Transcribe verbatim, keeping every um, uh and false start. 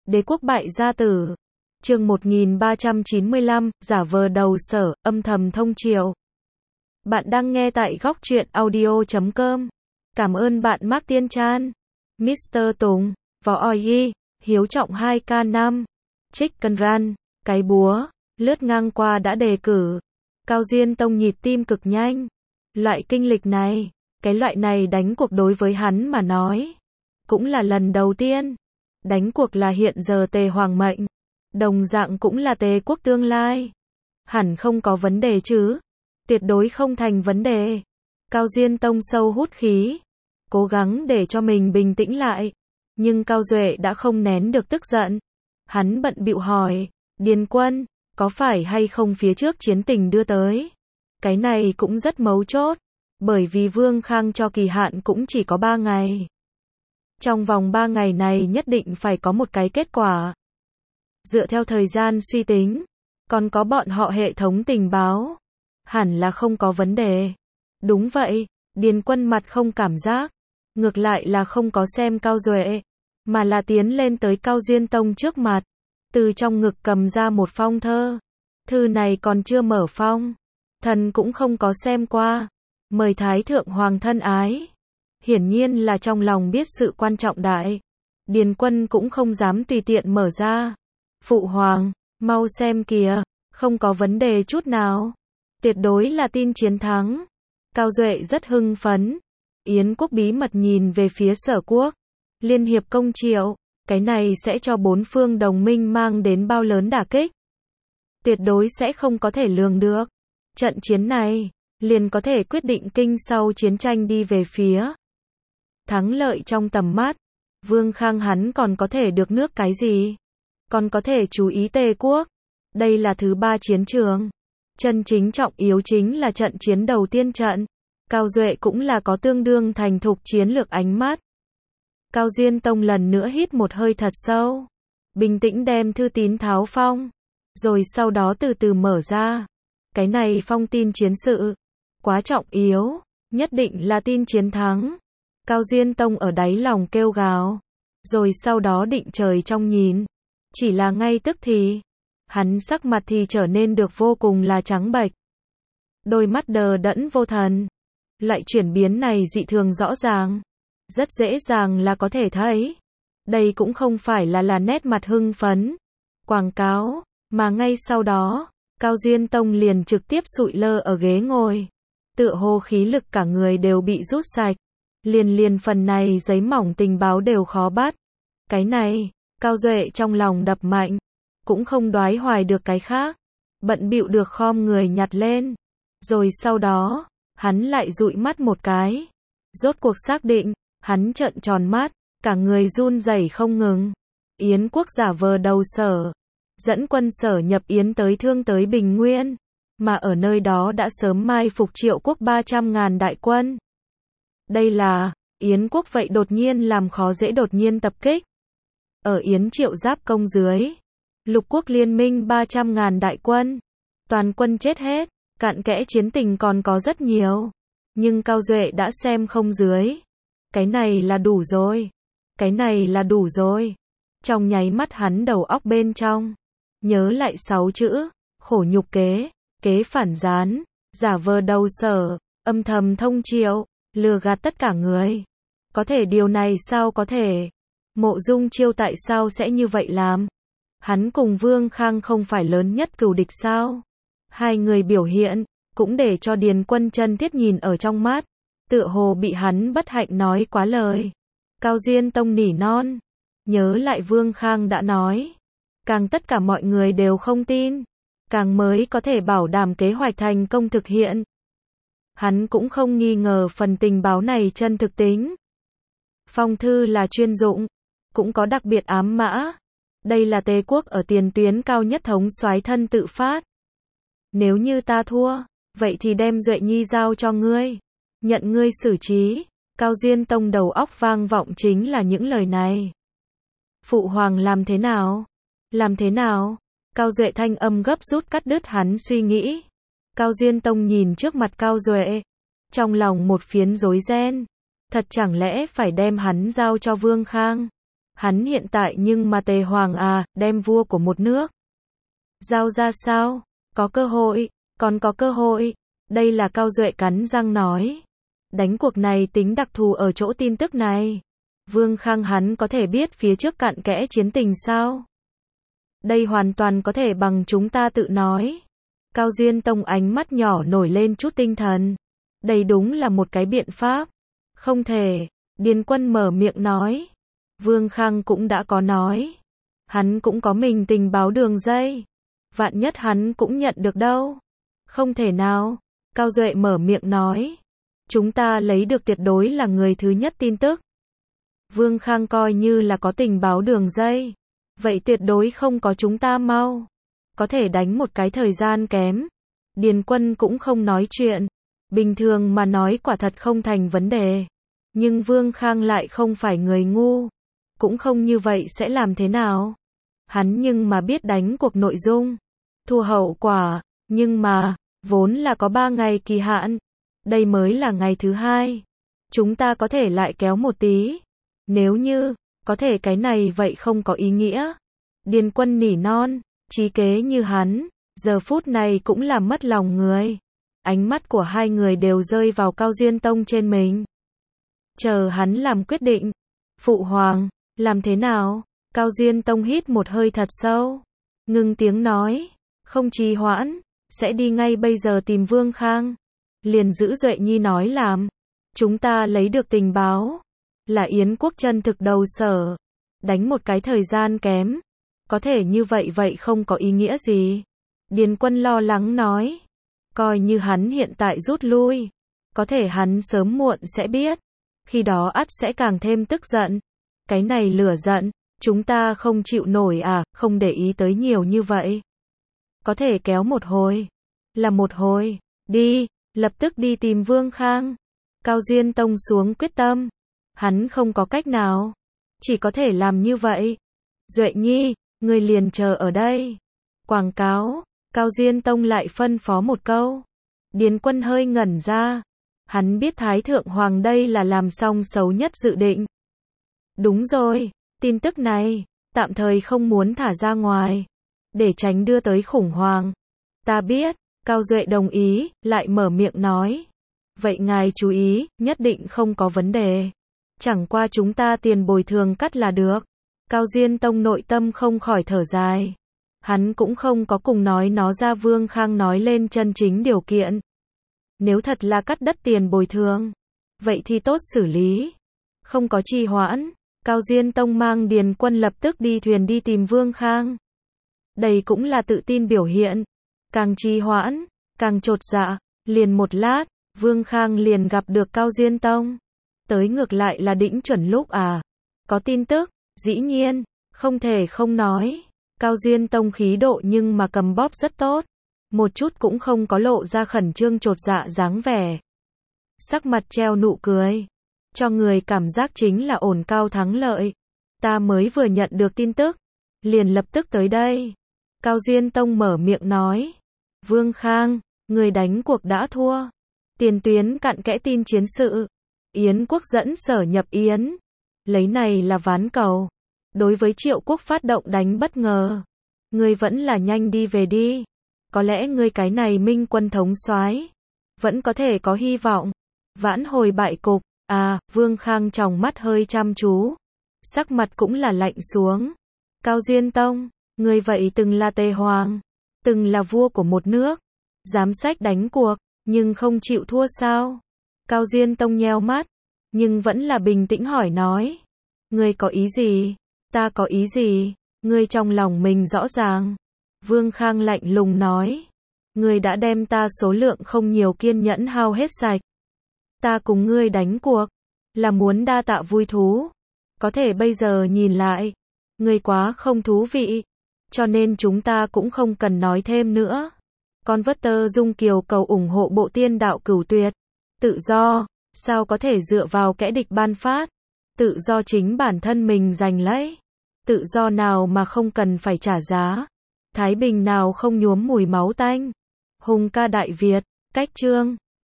Đế quốc bại gia tử. Chương một nghìn ba trăm chín mươi lăm, giả vờ đầu sở, âm thầm thông triều. Bạn đang nghe tại góc truyện audio chấm com. Cảm ơn bạn Mark Tiên Chan, mít tơ Tùng, Võ Oi, Hiếu Trọng hai K năm, Chicken Run, cái búa, lướt ngang qua đã đề cử. Cao Diên Tông nhịp tim cực nhanh. Loại kinh lịch này, cái loại này đánh cuộc đối với hắn mà nói, cũng là lần đầu tiên. Đánh cuộc là hiện giờ Tề Hoàng mệnh, đồng dạng cũng là Tề quốc tương lai. Hẳn không có vấn đề chứ? Tuyệt đối không thành vấn đề. Cao Diên Tông sâu hút khí, cố gắng để cho mình bình tĩnh lại. Nhưng Cao Duệ đã không nén được tức giận. Hắn bận bịu hỏi, Điền Quân, có phải hay không phía trước chiến tình đưa tới? Cái này cũng rất mấu chốt, bởi vì Vương Khang cho kỳ hạn cũng chỉ có ba ngày. Trong vòng ba ngày này nhất định phải có một cái kết quả. Dựa theo thời gian suy tính, còn có bọn họ hệ thống tình báo, hẳn là không có vấn đề. Đúng vậy, Điền Quân mặt không cảm giác, ngược lại là không có xem Cao Duệ, mà là tiến lên tới Cao Diên Tông trước mặt, từ trong ngực cầm ra một phong thơ. Thư này còn chưa mở phong, thần cũng không có xem qua. Mời Thái Thượng Hoàng thân ái. Hiển nhiên là trong lòng biết sự quan trọng đại. Điền Quân cũng không dám tùy tiện mở ra. Phụ Hoàng, mau xem kìa, không có vấn đề chút nào. Tuyệt đối là tin chiến thắng. Cao Duệ rất hưng phấn. Yến quốc bí mật nhìn về phía Sở quốc. Liên hiệp công triệu, cái này sẽ cho bốn phương đồng minh mang đến bao lớn đả kích. Tuyệt đối sẽ không có thể lường được. Trận chiến này, liền có thể quyết định kinh sau chiến tranh đi về phía thắng lợi trong tầm mắt. Vương Khang hắn còn có thể được nước cái gì? Còn có thể chú ý Tề quốc. Đây là thứ ba chiến trường. Chân chính trọng yếu chính là trận chiến đầu tiên trận. Cao Duệ cũng là có tương đương thành thục chiến lược ánh mắt. Cao Diên Tông lần nữa hít một hơi thật sâu. Bình tĩnh đem thư tín tháo phong. Rồi sau đó từ từ mở ra. Cái này phong tin chiến sự. Quá trọng yếu. Nhất định là tin chiến thắng. Cao Diên Tông ở đáy lòng kêu gào. Rồi sau đó định trời trong nhìn. Chỉ là ngay tức thì, hắn sắc mặt thì trở nên được vô cùng là trắng bệch. Đôi mắt đờ đẫn vô thần. Loại chuyển biến này dị thường rõ ràng. Rất dễ dàng là có thể thấy. Đây cũng không phải là là nét mặt hưng phấn, quảng cáo, mà ngay sau đó, Cao Diên Tông liền trực tiếp sụi lơ ở ghế ngồi. Tựa hồ khí lực cả người đều bị rút sạch. Liền liền phần này giấy mỏng tình báo đều khó bắt. Cái này, Cao Duệ trong lòng đập mạnh. Cũng không đoái hoài được cái khác. Bận bịu được khom người nhặt lên. Rồi sau đó, hắn lại dụi mắt một cái. Rốt cuộc xác định, hắn trợn tròn mắt, cả người run rẩy không ngừng. Yến quốc giả vờ đầu sở, dẫn quân Sở nhập Yến tới Thương tới Bình Nguyên, mà ở nơi đó đã sớm mai phục Triệu quốc ba trăm ngàn đại quân. Đây là, Yến quốc vậy đột nhiên làm khó dễ đột nhiên tập kích. Ở Yến Triệu giáp công dưới, Lục quốc liên minh ba trăm ngàn đại quân, toàn quân chết hết, cặn kẽ chiến tình còn có rất nhiều. Nhưng Cao Duệ đã xem không dưới. Cái này là đủ rồi. Cái này là đủ rồi. Trong nháy mắt hắn đầu óc bên trong. Nhớ lại sáu chữ. Khổ nhục kế. Kế phản gián. Giả vờ đầu sở. Âm thầm thông triệu. Lừa gạt tất cả người. Có thể điều này sao có thể. Mộ Dung Chiêu tại sao sẽ như vậy làm? Hắn cùng Vương Khang không phải lớn nhất cừu địch sao? Hai người biểu hiện. Cũng để cho Điền Quân chân thiết nhìn ở trong mắt. Tựa hồ bị hắn bất hạnh nói quá lời. Cao Diên Tông nỉ non. Nhớ lại Vương Khang đã nói. Càng tất cả mọi người đều không tin. Càng mới có thể bảo đảm kế hoạch thành công thực hiện. Hắn cũng không nghi ngờ phần tình báo này chân thực tính. Phong thư là chuyên dụng. Cũng có đặc biệt ám mã. Đây là Tề quốc ở tiền tuyến cao nhất thống soái thân tự phát. Nếu như ta thua, vậy thì đem Duệ Nhi giao cho ngươi. Nhận ngươi xử trí. Cao Diên Tông đầu óc vang vọng chính là những lời này. Phụ Hoàng làm thế nào? Làm thế nào? Cao Duệ thanh âm gấp rút cắt đứt hắn suy nghĩ. Cao Diên Tông nhìn trước mặt Cao Duệ. Trong lòng một phiến rối ren. Thật chẳng lẽ phải đem hắn giao cho Vương Khang? Hắn hiện tại nhưng mà Tề Hoàng à, đem vua của một nước. Giao ra sao? Có cơ hội, còn có cơ hội. Đây là Cao Duệ cắn răng nói. Đánh cuộc này tính đặc thù ở chỗ tin tức này. Vương Khang hắn có thể biết phía trước cặn kẽ chiến tình sao? Đây hoàn toàn có thể bằng chúng ta tự nói. Cao Duyên Tông ánh mắt nhỏ nổi lên chút tinh thần. Đây đúng là một cái biện pháp. Không thể, Điền Quân mở miệng nói. Vương Khang cũng đã có nói. Hắn cũng có mình tình báo đường dây. Vạn nhất hắn cũng nhận được đâu. Không thể nào. Cao Duệ mở miệng nói. Chúng ta lấy được tuyệt đối là người thứ nhất tin tức. Vương Khang coi như là có tình báo đường dây. Vậy tuyệt đối không có chúng ta mau. Có thể đánh một cái thời gian kém. Điền Quân cũng không nói chuyện. Bình thường mà nói quả thật không thành vấn đề. Nhưng Vương Khang lại không phải người ngu. Cũng không như vậy sẽ làm thế nào? Hắn nhưng mà biết đánh cuộc nội dung. Thu hậu quả. Nhưng mà, vốn là có ba ngày kỳ hạn. Đây mới là ngày thứ hai. Chúng ta có thể lại kéo một tí. Nếu như, có thể cái này vậy không có ý nghĩa. Điền Quân nỉ non, trí kế như hắn, giờ phút này cũng làm mất lòng người. Ánh mắt của hai người đều rơi vào Cao Duyên Tông trên mình. Chờ hắn làm quyết định. Phụ hoàng, làm thế nào? Cao Duyên Tông hít một hơi thật sâu. Ngưng tiếng nói, không trì hoãn, sẽ đi ngay bây giờ tìm Vương Khang. Liền giữ Duệ Nhi nói làm. Chúng ta lấy được tình báo. Là Yến quốc chân thực đầu sở. Đánh một cái thời gian kém. Có thể như vậy vậy không có ý nghĩa gì. Điền Quân lo lắng nói. Coi như hắn hiện tại rút lui. Có thể hắn sớm muộn sẽ biết. Khi đó ắt sẽ càng thêm tức giận. Cái này lửa giận. Chúng ta không chịu nổi à, không để ý tới nhiều như vậy. Có thể kéo một hồi. Là một hồi. Đi, lập tức đi tìm Vương Khang. Cao Duyên Tông xuống quyết tâm. Hắn không có cách nào. Chỉ có thể làm như vậy. Duệ Nhi, người liền chờ ở đây. Quảng cáo. Cao Duyên Tông lại phân phó một câu. Điền Quân hơi ngẩn ra. Hắn biết Thái Thượng Hoàng đây là làm xong xấu nhất dự định. Đúng rồi, tin tức này, tạm thời không muốn thả ra ngoài. Để tránh đưa tới khủng hoảng. Ta biết, Cao Duệ đồng ý, lại mở miệng nói. Vậy ngài chú ý, nhất định không có vấn đề. Chẳng qua chúng ta tiền bồi thường cắt là được. Cao Duyên Tông nội tâm không khỏi thở dài. Hắn cũng không có cùng nói nó ra Vương Khang nói lên chân chính điều kiện. Nếu thật là cắt đất tiền bồi thường, vậy thì tốt xử lý. Không có trì hoãn, Cao Duyên Tông mang Điền Quân lập tức đi thuyền đi tìm Vương Khang. Đây cũng là tự tin biểu hiện. Càng trì hoãn, càng chột dạ. Liền một lát, Vương Khang liền gặp được Cao Duyên Tông. Tới ngược lại là đỉnh chuẩn lúc à. Có tin tức, dĩ nhiên, không thể không nói. Cao Duyên Tông khí độ nhưng mà cầm bóp rất tốt. Một chút cũng không có lộ ra khẩn trương chột dạ dáng vẻ. Sắc mặt treo nụ cười. Cho người cảm giác chính là ổn cao thắng lợi. Ta mới vừa nhận được tin tức. Liền lập tức tới đây. Cao Duyên Tông mở miệng nói. Vương Khang, người đánh cuộc đã thua. Tiền tuyến cặn kẽ tin chiến sự. Yến quốc dẫn Sở nhập Yến. Lấy này là ván cầu. Đối với Triệu quốc phát động đánh bất ngờ. Ngươi vẫn là nhanh đi về đi. Có lẽ ngươi cái này minh quân thống soái vẫn có thể có hy vọng. Vãn hồi bại cục. À, Vương Khang tròng mắt hơi chăm chú. Sắc mặt cũng là lạnh xuống. Cao Duyên Tông, ngươi vậy từng là Tề Hoàng. Từng là vua của một nước. Dám sách đánh cuộc, nhưng không chịu thua sao? Cao Duyên Tông nheo mắt. Nhưng vẫn là bình tĩnh hỏi nói. Ngươi có ý gì? Ta có ý gì? Ngươi trong lòng mình rõ ràng. Vương Khang lạnh lùng nói. Ngươi đã đem ta số lượng không nhiều kiên nhẫn hao hết sạch. Ta cùng ngươi đánh cuộc. Là muốn đa tạ vui thú. Có thể bây giờ nhìn lại. Ngươi quá không thú vị. Cho nên chúng ta cũng không cần nói thêm nữa. Con vất tơ Dung Kiều cầu ủng hộ bộ tiên đạo cửu tuyệt. Tự do. Sao có thể dựa vào kẻ địch ban phát. Tự do chính bản thân mình giành lấy. Tự do nào mà không cần phải trả giá. Thái bình nào không nhuốm mùi máu tanh. Hùng ca Đại Việt, cách chương.